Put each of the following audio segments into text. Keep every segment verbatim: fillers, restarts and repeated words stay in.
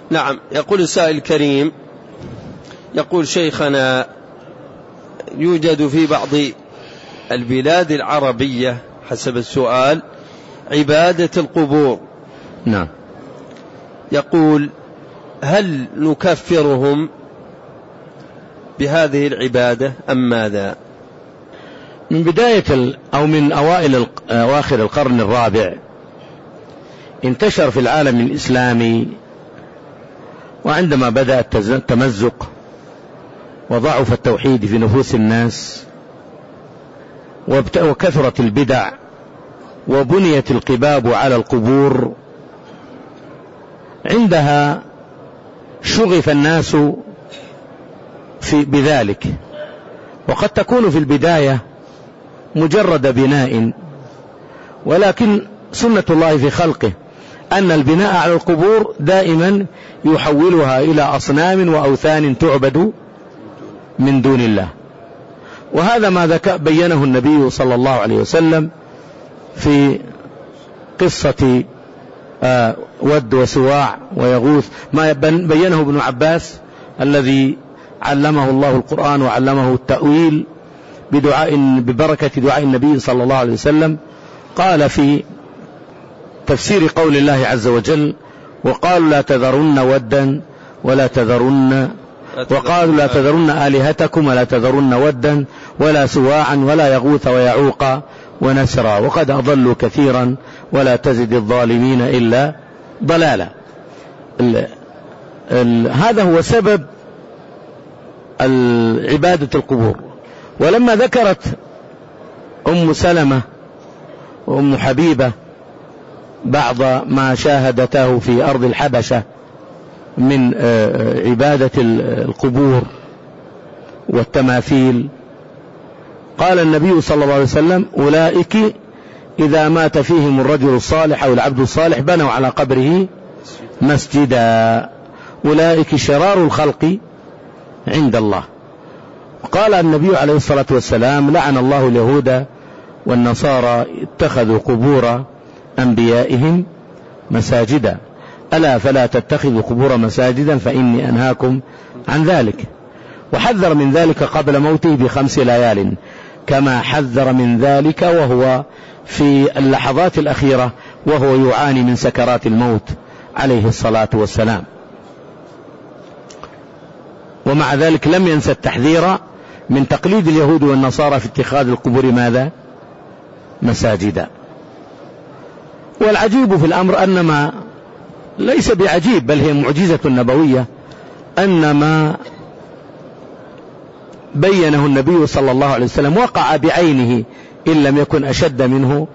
نعم. يقول السائل الكريم، يقول شيخنا يوجد في بعض البلاد العربية حسب السؤال عبادة القبور. نعم. يقول هل نكفرهم بهذه العبادة أم ماذا؟ من بداية أو من أوائل أواخر القرن الرابع انتشر في العالم الإسلامي، وعندما بدأ التمزق وضعف التوحيد في نفوس الناس وكثرت البدع وبنيت القباب على القبور، عندها شغف الناس في بذلك. وقد تكون في البداية مجرد بناء، ولكن سنة الله في خلقه أن البناء على القبور دائما يحولها إلى أصنام وأوثان تعبد من دون الله. وهذا ما بينه النبي صلى الله عليه وسلم في قصة ود وسواع ويغوث، ما بينه ابن عباس الذي علمه الله القرآن وعلمه التأويل بدعاء ببركة دعاء النبي صلى الله عليه وسلم. قال في تفسير قول الله عز وجل: وقالوا لا تذرن ودا ولا تذرن وقالوا لا تذرن آلهتكم ولا تذرن ودا ولا سواعا ولا يغوث ويعوق ونسرا وقد أضلوا كثيرا ولا تزد الظالمين إلا ضلالا. ال ال هذا هو سبب عبادة القبور. ولما ذكرت أم سلمة وأم حبيبة بعض ما شاهدته في أرض الحبشة من عبادة القبور والتماثيل، قال النبي صلى الله عليه وسلم: أولئك إذا مات فيهم الرجل الصالح أو العبد الصالح بنوا على قبره مسجدا، أولئك شرار الخلق عند الله. قال النبي عليه الصلاة والسلام: لعن الله اليهود والنصارى اتخذوا قبور أنبيائهم مساجدا، ألا فلا تتخذوا قبور مساجدا فإني أنهاكم عن ذلك. وحذر من ذلك قبل موته بخمس ليال، كما حذر من ذلك وهو في اللحظات الأخيرة وهو يعاني من سكرات الموت عليه الصلاة والسلام. ومع ذلك لم ينسى التحذير من تقليد اليهود والنصارى في اتخاذ القبور ماذا؟ مساجدا. والعجيب في الأمر أنما ليس بعجيب، بل هي معجزة نبوية، أن ما بينه النبي صلى الله عليه وسلم وقع بعينه إن لم يكن أشد منه.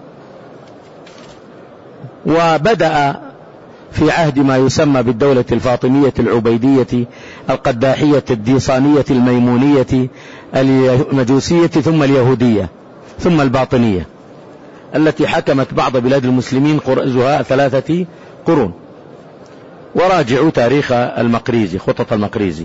وبدأ في عهد ما يسمى بالدولة الفاطمية العبيدية القداحية الديصانية الميمونية المجوسية، ثم اليهودية، ثم الباطنية، التي حكمت بعض بلاد المسلمين قرزها ثلاثة قرون. وراجعوا تاريخ المقريزي، خطط المقريزي،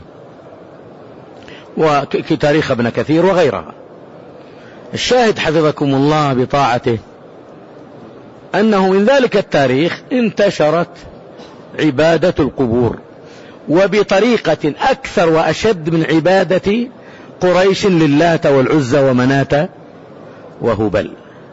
وتاريخ ابن كثير وغيرها. الشاهد حفظكم الله بطاعته أنه من ذلك التاريخ انتشرت عبادة القبور، وبطريقة أكثر وأشد من عبادة قريش للات والعزى ومناة وهبل.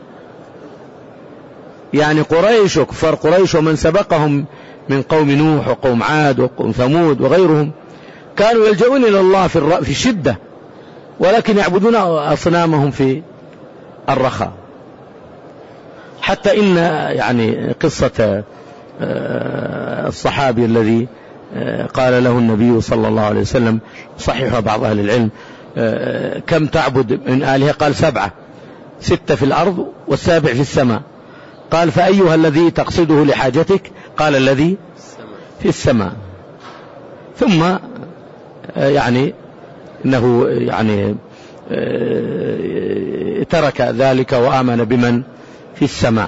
يعني قريش وكفار قريش ومن سبقهم من قوم نوح وقوم عاد وقوم ثمود وغيرهم كانوا يلجؤون إلى الله في الشدة، ولكن يعبدون أصنامهم في الرخاء. حتى إن يعني قصة الصحابي الذي قال له النبي صلى الله عليه وسلم، صحيح بعض أهل العلم، كم تعبد من آلهة؟ قال: سبعة، ستة في الأرض والسابع في السماء. قال: فأيها الذي تقصده لحاجتك؟ قال: الذي في السماء. ثم يعني إنه يعني ترك ذلك وآمن بمن في السماء.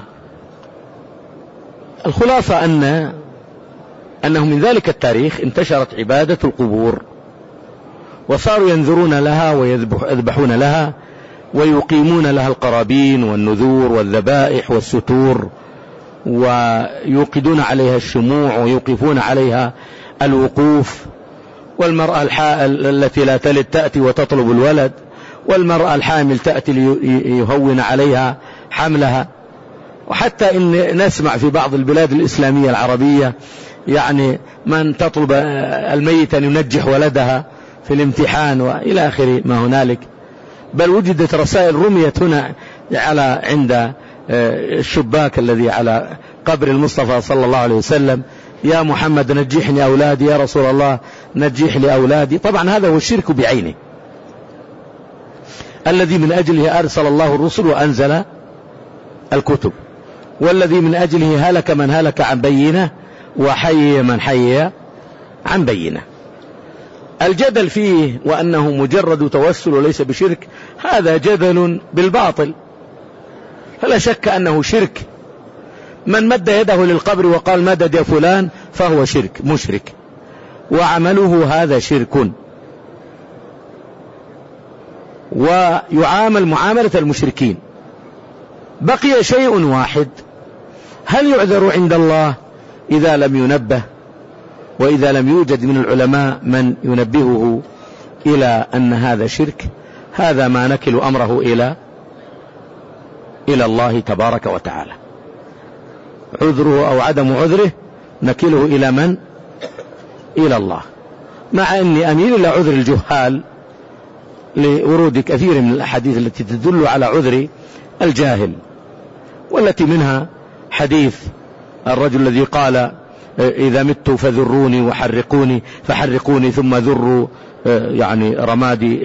الخلاصة أن أنه من ذلك التاريخ انتشرت عبادة القبور، وصاروا ينذرون لها ويذبحون لها ويقيمون لها القرابين والنذور والذبائح والستور، ويوقدون عليها الشموع ويوقفون عليها الوقوف، والمرأة الحائل التي لا تلد تأتي وتطلب الولد، والمرأة الحامل تأتي ليهون عليها حملها. وحتى إن نسمع في بعض البلاد الإسلامية العربية يعني من تطلب الميت أن ينجح ولدها في الامتحان وإلى آخر ما هنالك. بل وجدت رسائل رميت هنا على عند الشباك الذي على قبر المصطفى صلى الله عليه وسلم: يا محمد نجحني أولادي، يا رسول الله نجح لي أولادي. طبعا هذا هو الشرك بعينه الذي من أجله أرسل الله الرسل وأنزل الكتب، والذي من أجله هلك من هلك عن بينه وحي من حي عن بينه. الجدل فيه وأنه مجرد توسل وليس بشرك هذا جدل بالباطل، فلا شك أنه شرك. من مد يده للقبر وقال مدد يا فلان فهو شرك مشرك، وعمله هذا شرك، ويعامل معاملة المشركين. بقي شيء واحد: هل يعذر عند الله إذا لم ينبه، وإذا لم يوجد من العلماء من ينبهه إلى أن هذا شرك؟ هذا ما نكل أمره إلى إلى الله تبارك وتعالى. عذره أو عدم عذره نكله إلى من؟ إلى الله، مع أني أميل إلى عذر الجهال لورود كثير من الأحاديث التي تدل على عذر الجاهل، والتي منها حديث الرجل الذي قال: إذا مت فذروني وحرقوني فحرقوني ثم ذروا يعني رمادي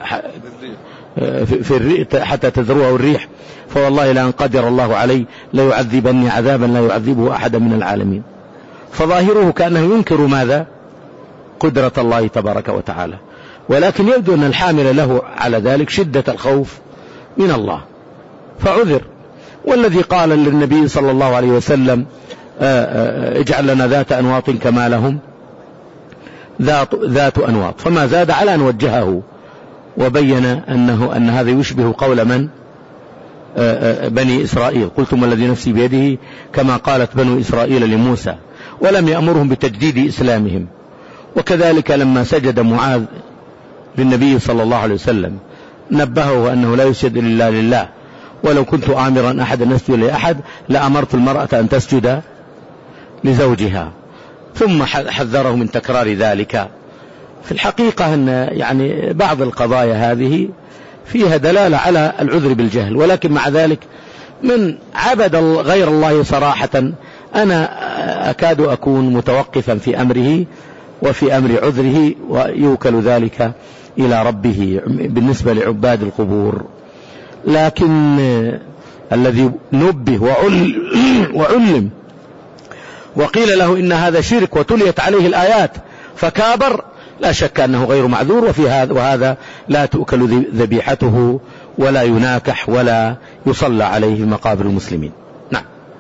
في الريح حتى تذروه الريح، فوالله لأن قدر الله علي ليعذبني عذابا لا يعذبه أحدا من العالمين. فظاهره كأنه ينكر ماذا؟ قدرة الله تبارك وتعالى، ولكن يبدو أن الحامل له على ذلك شدة الخوف من الله فعذر. والذي قال للنبي صلى الله عليه وسلم: اجعل لنا ذات أنواط كما لهم ذات, ذات أنواط، فما زاد على أن وجهه وبين أنه أن هذا يشبه قول من؟ بني إسرائيل: قلتم الذي نفسي بيده، كما قالت بنو إسرائيل لموسى، ولم يأمرهم بتجديد إسلامهم. وكذلك لما سجد معاذ للنبي صلى الله عليه وسلم نبهه أنه لا يسجد إلا لله، ولو كنت آمرا أحد أن يسجد لأحد لأمرت المرأة أن تسجد لزوجها، ثم حذره من تكرار ذلك. في الحقيقة أن يعني بعض القضايا هذه فيها دلالة على العذر بالجهل، ولكن مع ذلك من عبد غير الله صراحة أنا أكاد أكون متوقفا في أمره وفي أمر عذره، ويوكل ذلك إلى ربه بالنسبة لعباد القبور. لكن الذي نبه وعلم وقيل له إن هذا شرك وتليت عليه الآيات فكابر، لا شك أنه غير معذور، وفي هذا وهذا لا تؤكل ذبيحته ولا يناكح ولا يصلى عليه في مقابر المسلمين. نعم.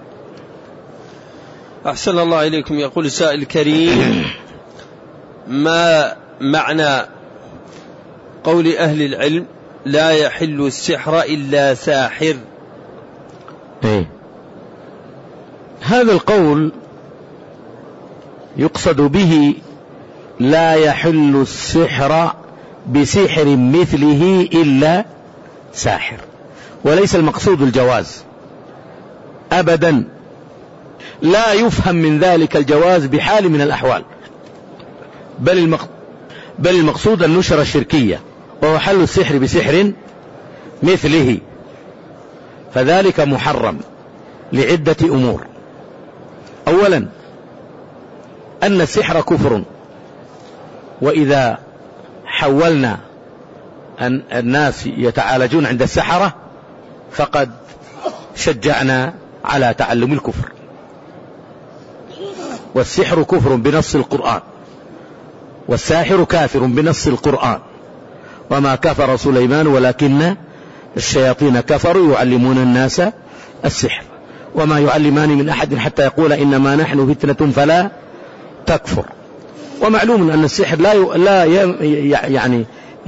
أحسن الله إليكم. يقول سائل كريم: ما معنى قول أهل العلم لا يحل السحر إلا ساحر؟ إيه؟ هذا القول يقصد به لا يحل السحر بسحر مثله إلا ساحر، وليس المقصود الجواز أبدا، لا يفهم من ذلك الجواز بحال من الأحوال، بل المقصود بل المقصود النشرة الشركية، وهو حل السحر بسحر مثله، فذلك محرم لعدة أمور. أولا أن السحر كفر، وإذا حولنا أن الناس يتعالجون عند السحرة فقد شجعنا على تعلم الكفر. والسحر كفر بنص القرآن، والساحر كافر بنص القرآن: وما كفر سليمان ولكن الشياطين كفروا يعلمون الناس السحر وما يعلمان من أحد حتى يقول إنما نحن فتنة فلا تكفر. ومعلوم أن السحر لا لا يعني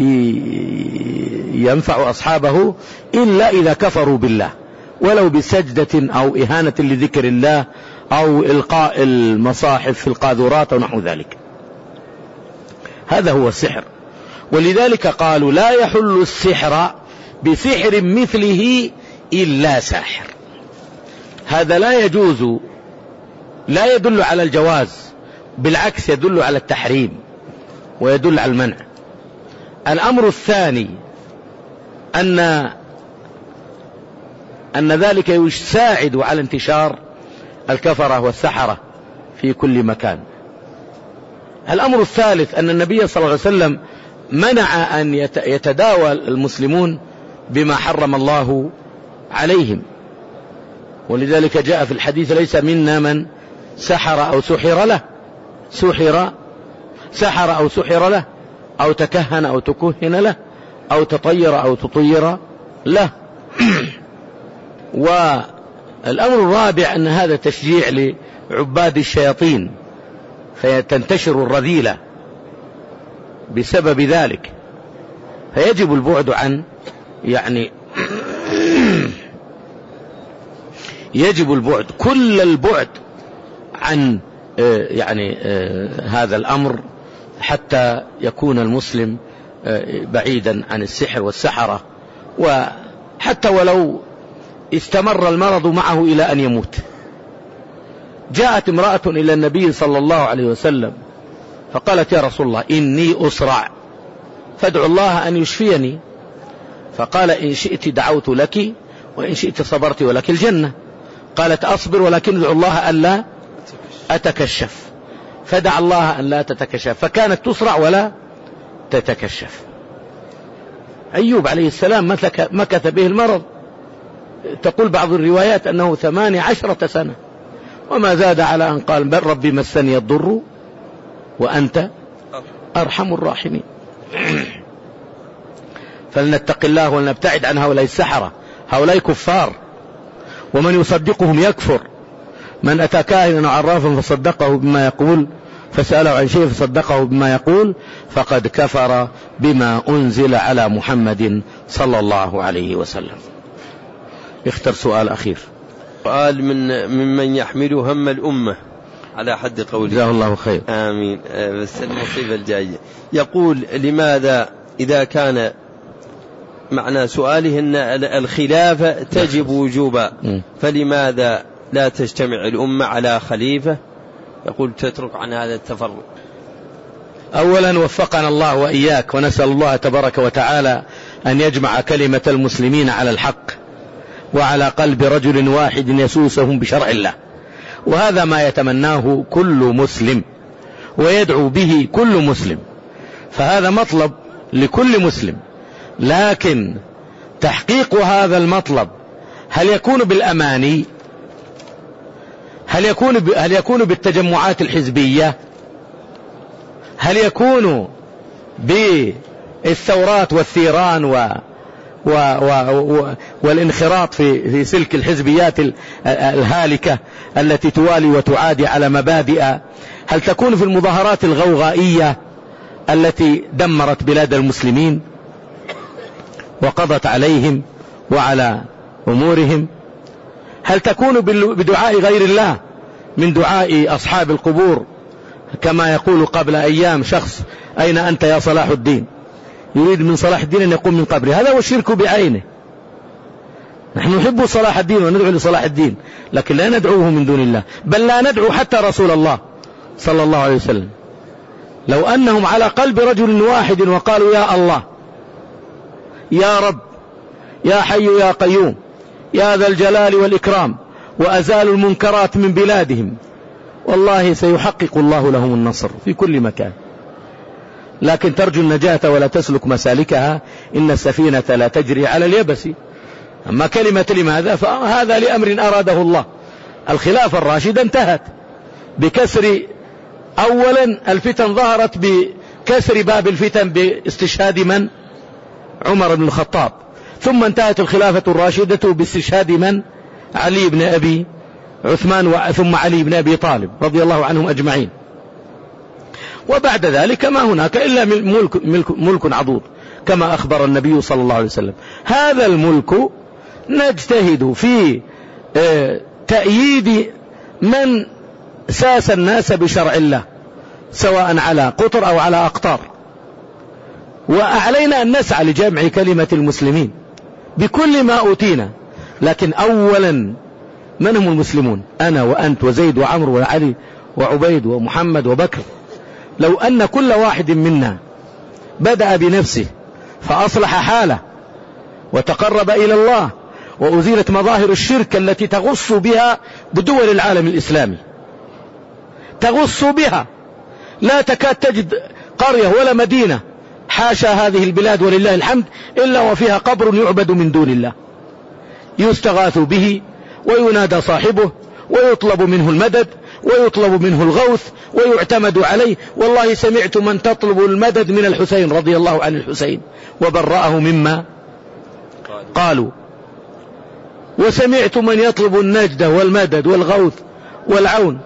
ينفع أصحابه إلا إذا كفروا بالله، ولو بسجدة أو إهانة لذكر الله أو إلقاء المصاحف في القاذورات ونحو ذلك. هذا هو السحر. ولذلك قالوا لا يحل السحر بسحر مثله إلا ساحر. هذا لا يجوز، لا يدل على الجواز، بالعكس يدل على التحريم ويدل على المنع. الأمر الثاني أن أن ذلك يساعد على انتشار الكفرة والسحرة في كل مكان. الأمر الثالث أن النبي صلى الله عليه وسلم منع أن يتداول المسلمون بما حرم الله عليهم، ولذلك جاء في الحديث ليس منا من سحر أو سحر له سحر سحر أو سحر له أو تكهن أو تكهن له أو تطير أو تطير له. والأمر الرابع أن هذا تشجيع لعباد الشياطين فتنتشر الرذيلة بسبب ذلك، فيجب البعد عن يعني يجب البعد كل البعد عن يعني هذا الأمر حتى يكون المسلم بعيدا عن السحر والسحرة، وحتى ولو استمر المرض معه إلى أن يموت. جاءت امرأة إلى النبي صلى الله عليه وسلم فقالت يا رسول الله إني أسرع فادعو الله أن يشفيني. فقال إن شئت دعوت لك وإن شئت صبرت ولك الجنة. قالت أصبر ولكن ادعو الله ألا أتكشف. فدعا الله أن لا تتكشف، فكانت تسرع ولا تتكشف. أيوب عليه السلام مكث به المرض، تقول بعض الروايات أنه ثماني عشرة سنة وما زاد على أن قال بل ربي مسني الضر وأنت أرحم الراحمين. فلنتق الله ولنبتعد عن هؤلاء السحرة، هؤلاء كفار ومن يصدقهم يكفر. من أتى كاهنا عرافا فصدقه بما يقول فسأله عن شيء فصدقه بما يقول فقد كفر بما أنزل على محمد صلى الله عليه وسلم. اختر سؤال أخير. سؤال من ممن يحمل هم الأمة على حد قوله جزاه الله خير. آمين. بس المصيبة الجاية يقول لماذا إذا كان معنى سؤاله أن الخلافة تجب وجوبا فلماذا لا تجتمع الأمة على خليفة؟ يقول تترك عن هذا التفرق. أولا وفقنا الله وإياك، ونسأل الله تبارك وتعالى أن يجمع كلمة المسلمين على الحق وعلى قلب رجل واحد يسوسهم بشرع الله، وهذا ما يتمناه كل مسلم ويدعو به كل مسلم، فهذا مطلب لكل مسلم. لكن تحقيق هذا المطلب هل يكون بالأماني؟ هل يكون هل يكون بالتجمعات الحزبية؟ هل يكون بالثورات والثيران و و و والانخراط في في سلك الحزبيات الهالكة التي توالي وتعادي على مبادئ؟ هل تكون في المظاهرات الغوغائية التي دمرت بلاد المسلمين وقضت عليهم وعلى أمورهم؟ هل تكون بدعاء غير الله من دعاء أصحاب القبور كما يقول قبل أيام شخص أين أنت يا صلاح الدين؟ يريد من صلاح الدين أن يقوم من قبره. هذا هو الشرك بعينه. نحن نحب صلاح الدين وندعو لصلاح الدين، لكن لا ندعوه من دون الله، بل لا ندعو حتى رسول الله صلى الله عليه وسلم. لو أنهم على قلب رجل واحد وقالوا يا الله يا رب يا حي يا قيوم يا ذا الجلال والإكرام وأزالوا المنكرات من بلادهم، والله سيحقق الله لهم النصر في كل مكان. لكن ترجو النجاة ولا تسلك مسالكها، إن السفينة لا تجري على اليبس. أما كلمة لماذا فهذا لأمر أراده الله. الخلافة الراشدة انتهت بكسر، أولا الفتن ظهرت بكسر باب الفتن باستشهاد من؟ عمر بن الخطاب. ثم انتهت الخلافة الراشدة باستشهاد من؟ علي بن أبي عثمان ثم علي بن أبي طالب رضي الله عنهم أجمعين. وبعد ذلك ما هناك إلا ملك, ملك, ملك عضوض كما أخبر النبي صلى الله عليه وسلم. هذا الملك نجتهد في تأييد من ساس الناس بشرع الله، سواء على قطر أو على أقطار، وعلينا أن نسعى لجمع كلمة المسلمين بكل ما أوتينا. لكن أولا من هم المسلمون؟ أنا وأنت وزيد وعمر وعلي وعبيد ومحمد وبكر. لو أن كل واحد منا بدأ بنفسه فأصلح حاله وتقرب إلى الله وأزيلت مظاهر الشرك التي تغص بها بدول العالم الإسلامي، تغص بها، لا تكاد تجد قرية ولا مدينة حاشا هذه البلاد ولله الحمد إلا وفيها قبر يعبد من دون الله، يستغاث به وينادى صاحبه ويطلب منه المدد ويطلب منه الغوث ويعتمد عليه. والله سمعت من تطلب المدد من الحسين رضي الله عن الحسين وبرأه مما قالوا، وسمعت من يطلب النجدة والمدد والغوث والعون.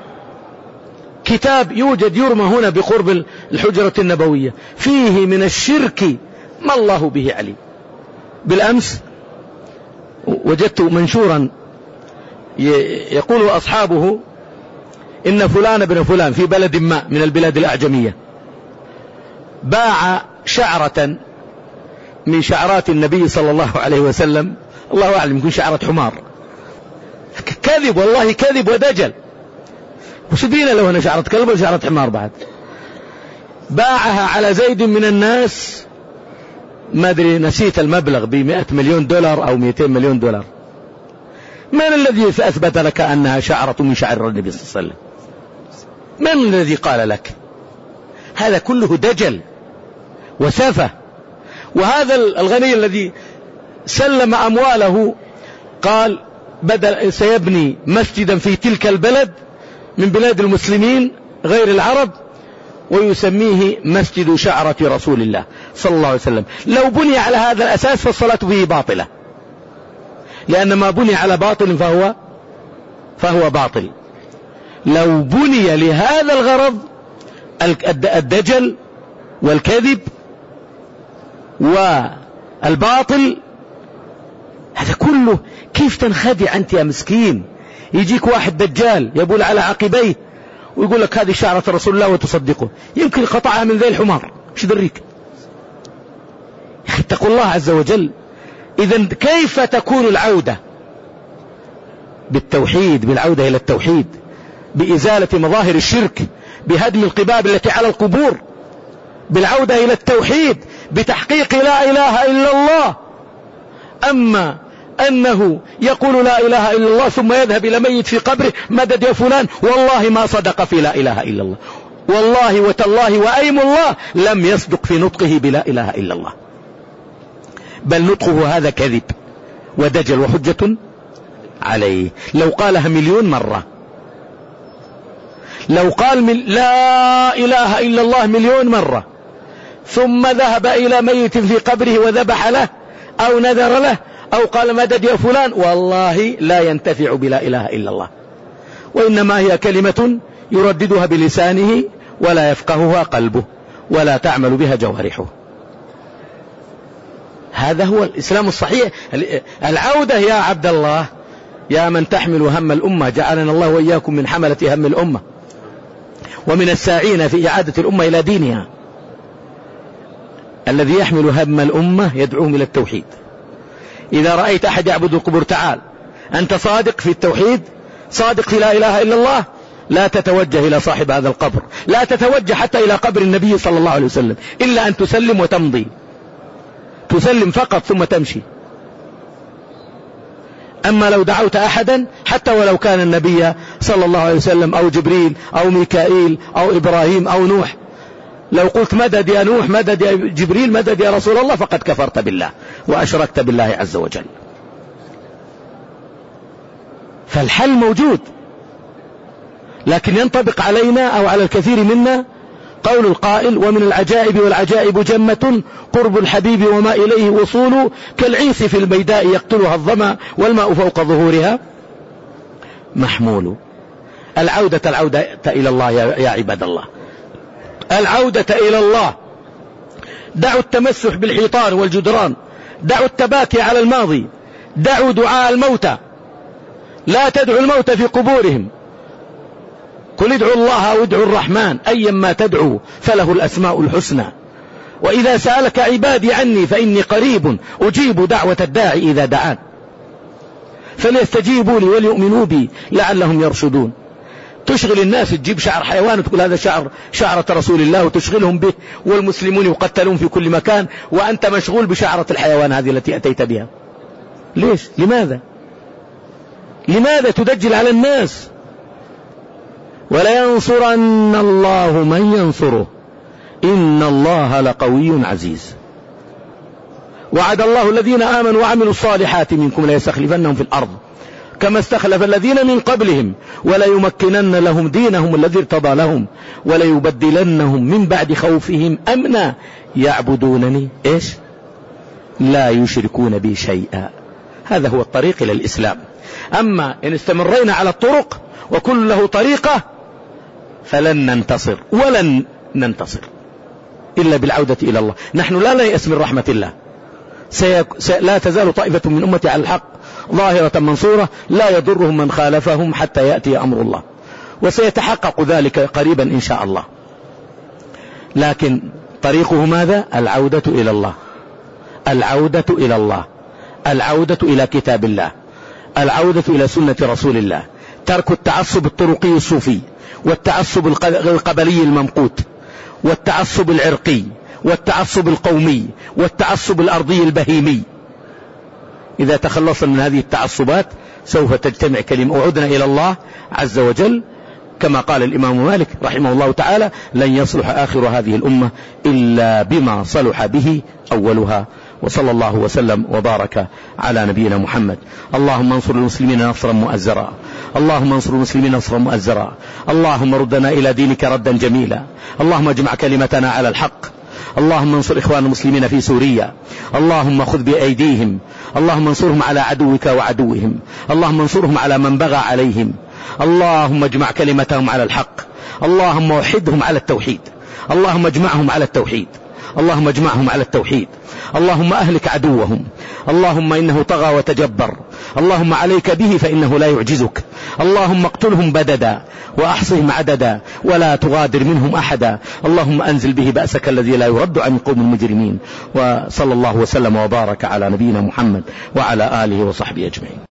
كتاب يوجد يرمى هنا بقرب الحجرة النبوية فيه من الشرك ما الله به عليم. بالأمس وجدت منشورا يقول أصحابه إن فلان بن فلان في بلد ما من البلاد الأعجمية باع شعرة من شعرات النبي صلى الله عليه وسلم، الله أعلم يكون شعرة حمار. كذب والله، كذب ودجل. وش بينا لو أنا شعرة كلب وشعرة حمار بعد؟ باعها على زيد من الناس، ما أدري نسيت المبلغ، بمئة مليون دولار أو مئتين مليون دولار. من الذي أثبت لك أنها شعرة من شعر النبي صلى الله عليه وسلم؟ من الذي قال لك؟ هذا كله دجل وسفه. وهذا الغني الذي سلم أمواله قال بدل سيبني مسجدا في تلك البلد من بلاد المسلمين غير العرب ويسميه مسجد شعرة رسول الله صلى الله عليه وسلم. لو بني على هذا الأساس فالصلاة به باطلة، لأن ما بني على باطل فهو فهو باطل. لو بني لهذا الغرض الدجل والكذب والباطل هذا كله، كيف تنخدع أنت يا مسكين؟ يجيك واحد دجال يبول على عقبيه ويقول لك هذه شعرة رسول الله وتصدقه، يمكن قطعها من ذي الحمار، ايش دريك؟ اتقوا الله عز وجل. إذن كيف تكون العودة؟ بالتوحيد، بالعودة إلى التوحيد، بإزالة مظاهر الشرك، بهدم القباب التي على القبور، بالعودة إلى التوحيد، بتحقيق لا إله إلا الله. أما أنه يقول لا إله إلا الله ثم يذهب إلى ميت في قبره مدد يا فلان، والله ما صدق في لا إله إلا الله، والله وتالله وأيم الله لم يصدق في نطقه بلا إله إلا الله، بل نطقه هذا كذب ودجل وحجة عليه. لو قالها مليون مرة، لو قال من لا إله إلا الله مليون مرة ثم ذهب إلى ميت في قبره وذبح له أو نذر له أو قال مدد يا فلان، والله لا ينتفع بلا إله إلا الله، وإنما هي كلمة يرددها بلسانه ولا يفقهها قلبه ولا تعمل بها جوارحه. هذا هو الإسلام الصحيح. العودة يا عبد الله، يا من تحمل هم الأمة، جعلنا الله وإياكم من حملة هم الأمة ومن الساعين في إعادة الأمة إلى دينها. الذي يحمل هم الأمة يدعوهم إلى التوحيد. إذا رأيت أحد يعبد القبور تعال، أنت صادق في التوحيد، صادق في لا إله إلا الله، لا تتوجه إلى صاحب هذا القبر، لا تتوجه حتى إلى قبر النبي صلى الله عليه وسلم، إلا أن تسلم وتمضي، تسلم فقط ثم تمشي. أما لو دعوت أحدا حتى ولو كان النبي صلى الله عليه وسلم أو جبريل أو ميكائيل أو إبراهيم أو نوح، لو قلت مدد يا نوح، مدد يا جبريل، مدد يا رسول الله، فقد كفرت بالله وأشركت بالله عز وجل. فالحل موجود، لكن ينطبق علينا أو على الكثير منا قول القائل: ومن العجائب والعجائب جمة قرب الحبيب وما إليه وصول، كالعيس في البيداء يقتلها الظما والماء فوق ظهورها محمول. العودة العودة إلى الله يا عباد الله، العودة إلى الله. دعوا التمسح بالحيطان والجدران، دعوا التباكي على الماضي، دعوا دعاء الموتى، لا تدعوا الموتى في قبورهم. قل ادعوا الله أو ادعوا الرحمن أيما تدعوا فله الأسماء الحسنى. وإذا سألك عبادي عني فإني قريب أجيب دعوة الداعي إذا دعان فليستجيبوا لي وليؤمنوا بي لعلهم يرشدون. تشغل الناس، تجيب شعر حيوان وتقول هذا شعر شعرة رسول الله وتشغلهم به، والمسلمون يقتلون في كل مكان وأنت مشغول بشعرة الحيوان هذه التي أتيت بها. ليش؟ لماذا؟ لماذا تدجل على الناس؟ ولا ينصرن الله من ينصره إن الله لقوي عزيز. وعد الله الذين آمنوا وعملوا الصالحات منكم ليستخلفنهم في الأرض كما استخلف الذين من قبلهم وليمكنن لهم دينهم الذي ارتضى لهم وليبدلنهم من بعد خوفهم أمنا يعبدونني إيش؟ لا يشركون بي شيئا. هذا هو الطريق إلى الإسلام. أما إن استمرينا على الطرق وكل له طريقة فلن ننتصر ولن ننتصر إلا بالعودة إلى الله. نحن لا نيأس من رحمة الله. سيك... سي... لا تزال طائفة من أمتي على الحق ظاهرة منصورة لا يضرهم من خالفهم حتى يأتي أمر الله، وسيتحقق ذلك قريبا إن شاء الله. لكن طريقه ماذا؟ العودة إلى الله، العودة إلى الله، العودة إلى كتاب الله، العودة إلى سنة رسول الله، ترك التعصب الطرقي الصوفي والتعصب القبلي الممقوت والتعصب العرقي والتعصب القومي والتعصب الأرضي البهيمي. إذا تخلصنا من هذه التعصبات سوف تجتمع كلمة وعدنا إلى الله عز وجل. كما قال الإمام مالك رحمه الله تعالى: لن يصلح آخر هذه الأمة إلا بما صلح به أولها. وصلى الله وسلم وبارك على نبينا محمد. اللهم انصر المسلمين نصرا مؤزرا، اللهم انصر المسلمين نصرا مؤزرا، اللهم ردنا إلى دينك ردا جميلا، اللهم اجمع كلمتنا على الحق، اللهم انصر إخوان المسلمين في سوريا، اللهم خذ بأيديهم، اللهم انصرهم على عدوك وعدوهم، اللهم انصرهم على من بغى عليهم، اللهم اجمع كلمتهم على الحق، اللهم وحدهم على التوحيد، اللهم اجمعهم على التوحيد، اللهم اجمعهم على التوحيد، اللهم أهلك عدوهم، اللهم إنه طغى وتجبر، اللهم عليك به فإنه لا يعجزك، اللهم اقتلهم بددا وأحصهم عددا ولا تغادر منهم أحدا، اللهم أنزل به بأسك الذي لا يرد عن قوم المجرمين. وصلى الله وسلم وبارك على نبينا محمد وعلى آله وصحبه أجمعين.